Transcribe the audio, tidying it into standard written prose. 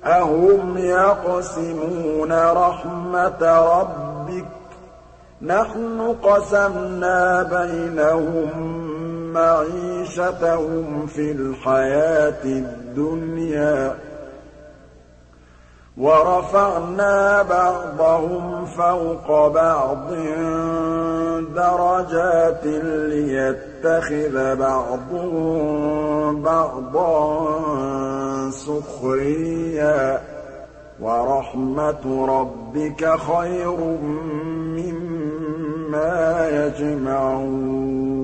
أَهُمْ يَقْسِمُونَ رَحْمَتَ رَبِّكَ ۚ نَحْنُ قَسَمْنَا بَيْنَهُم مَّعِيشَتَهُمْ فِي الْحَيَاةِ الدُّنْيَا ۚ وَرَفَعْنَا بَعْضَهُمْ فَوْقَ بَعْضٍ دَرَجَاتٍ لِّيَتَّخِذَ بَعْضُهُم بَعْضًا سُخْرِيًّا ۗ وَرَحْمَةُ رَبِّكَ خَيْرٌ مِّمَّا يَجْمَعُونَ